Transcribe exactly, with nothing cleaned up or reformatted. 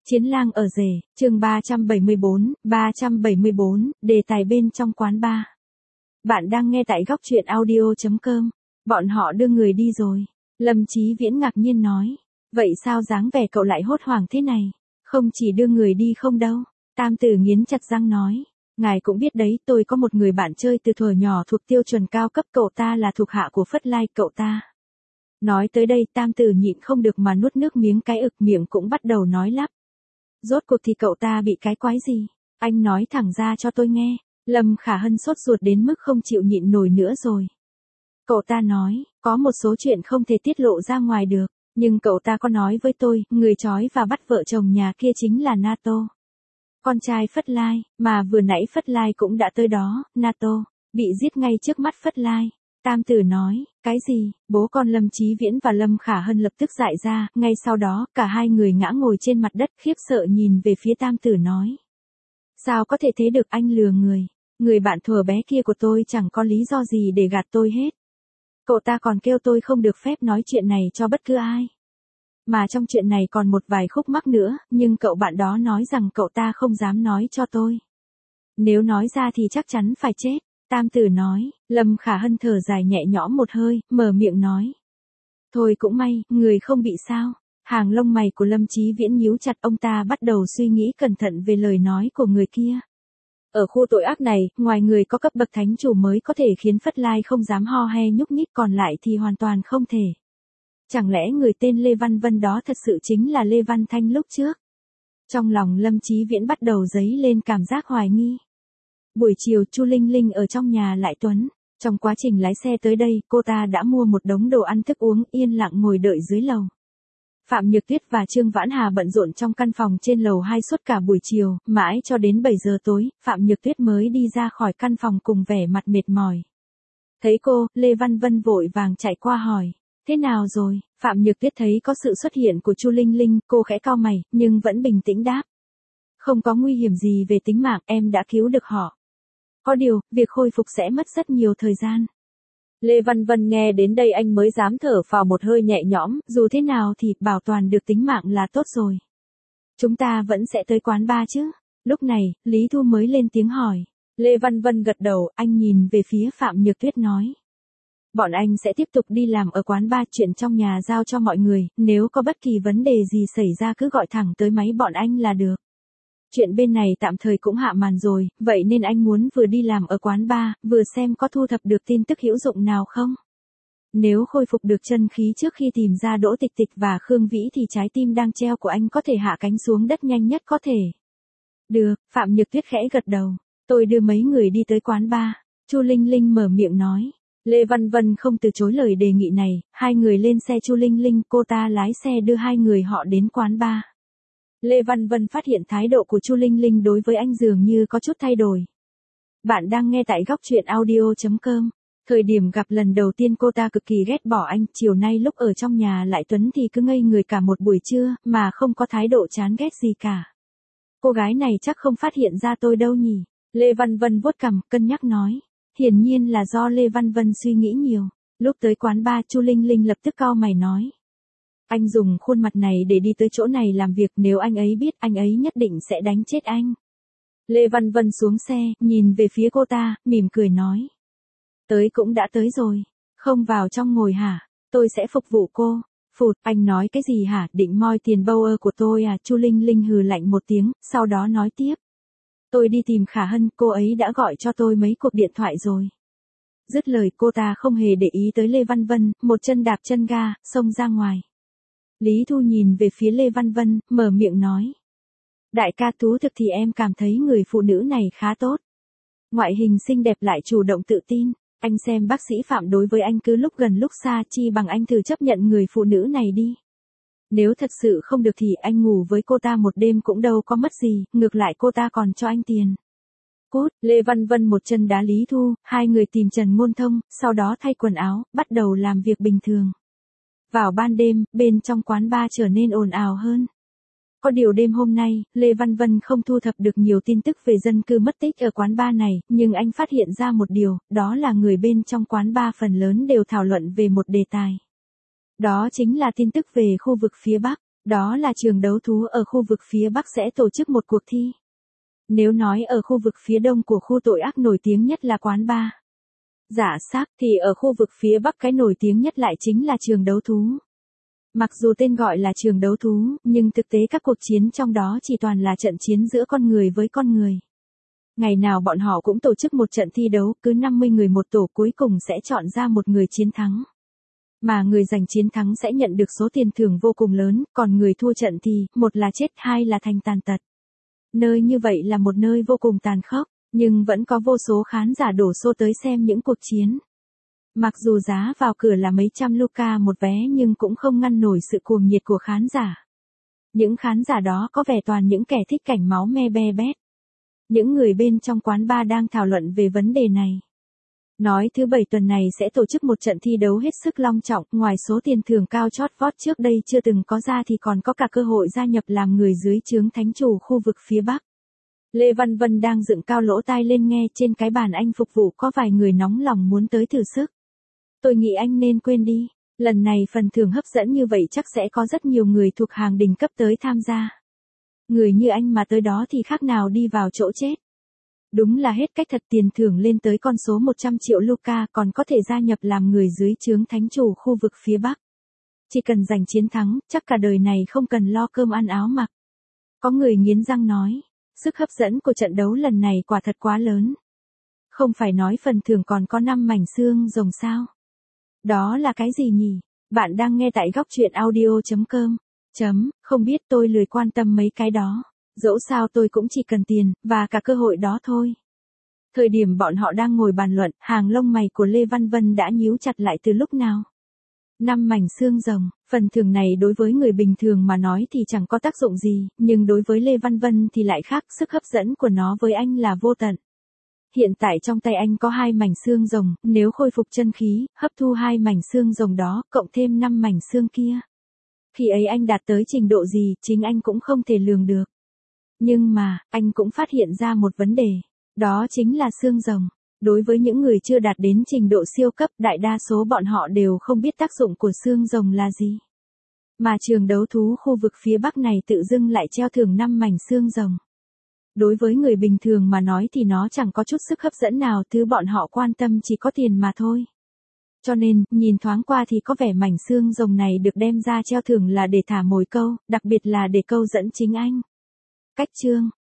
Chiến lang ở rể, chương ba trăm bảy mươi bốn, ba trăm bảy mươi bốn, đề tài bên trong quán bar. Bạn đang nghe tại góc truyện audio chấm com. Bọn họ đưa người đi rồi. Lâm Chí Viễn ngạc nhiên nói. Vậy sao dáng vẻ cậu lại hốt hoảng thế này? Không chỉ đưa người đi không đâu. Tam Tử nghiến chặt răng nói. Ngài cũng biết đấy, tôi có một người bạn chơi từ thuở nhỏ thuộc tiêu chuẩn cao cấp, cậu ta là thuộc hạ của Phất Lai, cậu ta. Nói tới đây Tam Tử nhịn không được mà nuốt nước miếng cái ực, miệng cũng bắt đầu nói lắp. Rốt cuộc thì cậu ta bị cái quái gì? Anh nói thẳng ra cho tôi nghe. Lâm Khả Hân sốt ruột đến mức không chịu nhịn nổi nữa rồi. Cậu ta nói, có một số chuyện không thể tiết lộ ra ngoài được. Nhưng cậu ta có nói với tôi, người trói và bắt vợ chồng nhà kia chính là NATO. Con trai Phất Lai, mà vừa nãy Phất Lai cũng đã tới đó, NATO, bị giết ngay trước mắt Phất Lai. Tam Tử nói, cái gì? Bố con Lâm Chí Viễn và Lâm Khả Hân lập tức dại ra, ngay sau đó, cả hai người ngã ngồi trên mặt đất khiếp sợ nhìn về phía Tam Tử nói. Sao có thể thế được, anh lừa người? Người bạn thuở bé kia của tôi chẳng có lý do gì để gạt tôi hết. Cậu ta còn kêu tôi không được phép nói chuyện này cho bất cứ ai. Mà trong chuyện này còn một vài khúc mắc nữa, nhưng cậu bạn đó nói rằng cậu ta không dám nói cho tôi. Nếu nói ra thì chắc chắn phải chết. Tam Tử nói. Lâm Khả Hân thở dài nhẹ nhõm một hơi, mở miệng nói. Thôi cũng may, người không bị sao. Hàng lông mày của Lâm Chí Viễn nhíu chặt, ông ta bắt đầu suy nghĩ cẩn thận về lời nói của người kia. Ở khu tội ác này, ngoài người có cấp bậc thánh chủ mới có thể khiến Phất Lai không dám ho he nhúc nhích, còn lại thì hoàn toàn không thể. Chẳng lẽ người tên Lê Văn Vân đó thật sự chính là Lê Văn Thanh lúc trước? Trong lòng Lâm Chí Viễn bắt đầu dấy lên cảm giác hoài nghi. Buổi chiều Chu Linh Linh ở trong nhà lại Tuấn. Trong quá trình lái xe tới đây, cô ta đã mua một đống đồ ăn thức uống, yên lặng ngồi đợi dưới lầu. Phạm Nhược Tuyết và Trương Vãn Hà bận rộn trong căn phòng trên lầu hai suốt cả buổi chiều, mãi cho đến bảy giờ tối, Phạm Nhược Tuyết mới đi ra khỏi căn phòng cùng vẻ mặt mệt mỏi. Thấy cô, Lê Văn Vân vội vàng chạy qua hỏi. Thế nào rồi? Phạm Nhược Tuyết thấy có sự xuất hiện của Chu Linh Linh, cô khẽ cau mày, nhưng vẫn bình tĩnh đáp. Không có nguy hiểm gì về tính mạng, em đã cứu được họ. Có điều, việc khôi phục sẽ mất rất nhiều thời gian. Lê Văn Vân nghe đến đây anh mới dám thở phào một hơi nhẹ nhõm, dù thế nào thì bảo toàn được tính mạng là tốt rồi. Chúng ta vẫn sẽ tới quán bar chứ? Lúc này, Lý Thu mới lên tiếng hỏi. Lê Văn Vân gật đầu, anh nhìn về phía Phạm Nhược Tuyết nói. Bọn anh sẽ tiếp tục đi làm ở quán bar, chuyện trong nhà giao cho mọi người, nếu có bất kỳ vấn đề gì xảy ra cứ gọi thẳng tới máy bọn anh là được. Chuyện bên này tạm thời cũng hạ màn rồi, vậy nên anh muốn vừa đi làm ở quán bar, vừa xem có thu thập được tin tức hữu dụng nào không. Nếu khôi phục được chân khí trước khi tìm ra Đỗ Tịch Tịch và Khương Vĩ thì trái tim đang treo của anh có thể hạ cánh xuống đất nhanh nhất có thể. Được, Phạm Nhược Tuyết khẽ gật đầu. Tôi đưa mấy người đi tới quán bar. Chu Linh Linh mở miệng nói. Lê Văn Vân không từ chối lời đề nghị này, hai người lên xe Chu Linh Linh, cô ta lái xe đưa hai người họ đến quán bar. Lê Văn Vân phát hiện thái độ của Chu Linh Linh đối với anh dường như có chút thay đổi. Bạn đang nghe tại góc truyện audio chấm com. Thời điểm gặp lần đầu tiên cô ta cực kỳ ghét bỏ anh, chiều nay lúc ở trong nhà lại Tuấn thì cứ ngây người cả một buổi trưa, mà không có thái độ chán ghét gì cả. Cô gái này chắc không phát hiện ra tôi đâu nhỉ? Lê Văn Vân vuốt cằm, cân nhắc nói. Hiển nhiên là do Lê Văn Vân suy nghĩ nhiều. Lúc tới quán bar, Chu Linh Linh lập tức cau mày nói. Anh dùng khuôn mặt này để đi tới chỗ này làm việc, nếu anh ấy biết, anh ấy nhất định sẽ đánh chết anh. Lê Văn Vân xuống xe, nhìn về phía cô ta, mỉm cười nói. Tới cũng đã tới rồi, không vào trong ngồi hả? Tôi sẽ phục vụ cô. Phụt, anh nói cái gì hả? Định moi tiền Bauer của tôi à? Chu Linh Linh hừ lạnh một tiếng, sau đó nói tiếp. Tôi đi tìm Khả Hân, cô ấy đã gọi cho tôi mấy cuộc điện thoại rồi. Dứt lời cô ta không hề để ý tới Lê Văn Vân, một chân đạp chân ga, xông ra ngoài. Lý Thu nhìn về phía Lê Văn Vân, mở miệng nói. Đại ca thú thực thì em cảm thấy người phụ nữ này khá tốt. Ngoại hình xinh đẹp lại chủ động tự tin. Anh xem bác sĩ Phạm đối với anh cứ lúc gần lúc xa, chi bằng anh thử chấp nhận người phụ nữ này đi. Nếu thật sự không được thì anh ngủ với cô ta một đêm cũng đâu có mất gì, ngược lại cô ta còn cho anh tiền. Cút, Lê Văn Vân một chân đá Lý Thu, hai người tìm Trần Ngôn Thông, sau đó thay quần áo, bắt đầu làm việc bình thường. Vào ban đêm, bên trong quán bar trở nên ồn ào hơn. Có điều đêm hôm nay, Lê Văn Vân không thu thập được nhiều tin tức về dân cư mất tích ở quán bar này, nhưng anh phát hiện ra một điều, đó là người bên trong quán bar phần lớn đều thảo luận về một đề tài. Đó chính là tin tức về khu vực phía Bắc. Đó là trường đấu thú ở khu vực phía Bắc sẽ tổ chức một cuộc thi. Nếu nói ở khu vực phía Đông của khu tội ác nổi tiếng nhất là quán bar, giả xác thì ở khu vực phía Bắc cái nổi tiếng nhất lại chính là trường đấu thú. Mặc dù tên gọi là trường đấu thú, nhưng thực tế các cuộc chiến trong đó chỉ toàn là trận chiến giữa con người với con người. Ngày nào bọn họ cũng tổ chức một trận thi đấu, cứ năm mươi người một tổ, cuối cùng sẽ chọn ra một người chiến thắng. Mà người giành chiến thắng sẽ nhận được số tiền thưởng vô cùng lớn, còn người thua trận thì, một là chết, hai là thành tàn tật. Nơi như vậy là một nơi vô cùng tàn khốc, nhưng vẫn có vô số khán giả đổ xô tới xem những cuộc chiến. Mặc dù giá vào cửa là mấy trăm luca một vé nhưng cũng không ngăn nổi sự cuồng nhiệt của khán giả. Những khán giả đó có vẻ toàn những kẻ thích cảnh máu me be bét. Những người bên trong quán bar đang thảo luận về vấn đề này. Nói thứ bảy tuần này sẽ tổ chức một trận thi đấu hết sức long trọng, ngoài số tiền thưởng cao chót vót trước đây chưa từng có ra thì còn có cả cơ hội gia nhập làm người dưới trướng thánh chủ khu vực phía Bắc. Lê Văn Vân đang dựng cao lỗ tai lên nghe, trên cái bàn anh phục vụ có vài người nóng lòng muốn tới thử sức. Tôi nghĩ anh nên quên đi, lần này phần thưởng hấp dẫn như vậy chắc sẽ có rất nhiều người thuộc hàng đỉnh cấp tới tham gia. Người như anh mà tới đó thì khác nào đi vào chỗ chết. Đúng là hết cách thật, tiền thưởng lên tới con số một trăm triệu luca, còn có thể gia nhập làm người dưới trướng thánh chủ khu vực phía Bắc. Chỉ cần giành chiến thắng, chắc cả đời này không cần lo cơm ăn áo mặc. Có người nghiến răng nói, sức hấp dẫn của trận đấu lần này quả thật quá lớn. Không phải nói phần thưởng còn có năm mảnh xương rồng sao? Đó là cái gì nhỉ? Bạn đang nghe tại góc truyện audio chấm com. Chấm, không biết, tôi lười quan tâm mấy cái đó. Dẫu sao tôi cũng chỉ cần tiền, và cả cơ hội đó thôi. Thời điểm bọn họ đang ngồi bàn luận, hàng lông mày của Lê Văn Vân đã nhíu chặt lại từ lúc nào. Năm mảnh xương rồng, phần thưởng này đối với người bình thường mà nói thì chẳng có tác dụng gì, nhưng đối với Lê Văn Vân thì lại khác, sức hấp dẫn của nó với anh là vô tận. Hiện tại trong tay anh có hai mảnh xương rồng, nếu khôi phục chân khí, hấp thu hai mảnh xương rồng đó, cộng thêm năm mảnh xương kia. Khi ấy anh đạt tới trình độ gì, chính anh cũng không thể lường được. Nhưng mà, anh cũng phát hiện ra một vấn đề. Đó chính là xương rồng. Đối với những người chưa đạt đến trình độ siêu cấp, đại đa số bọn họ đều không biết tác dụng của xương rồng là gì. Mà trường đấu thú khu vực phía Bắc này tự dưng lại treo thưởng năm mảnh xương rồng. Đối với người bình thường mà nói thì nó chẳng có chút sức hấp dẫn nào, thứ bọn họ quan tâm chỉ có tiền mà thôi. Cho nên, nhìn thoáng qua thì có vẻ mảnh xương rồng này được đem ra treo thưởng là để thả mồi câu, đặc biệt là để câu dẫn chính anh. Cách chương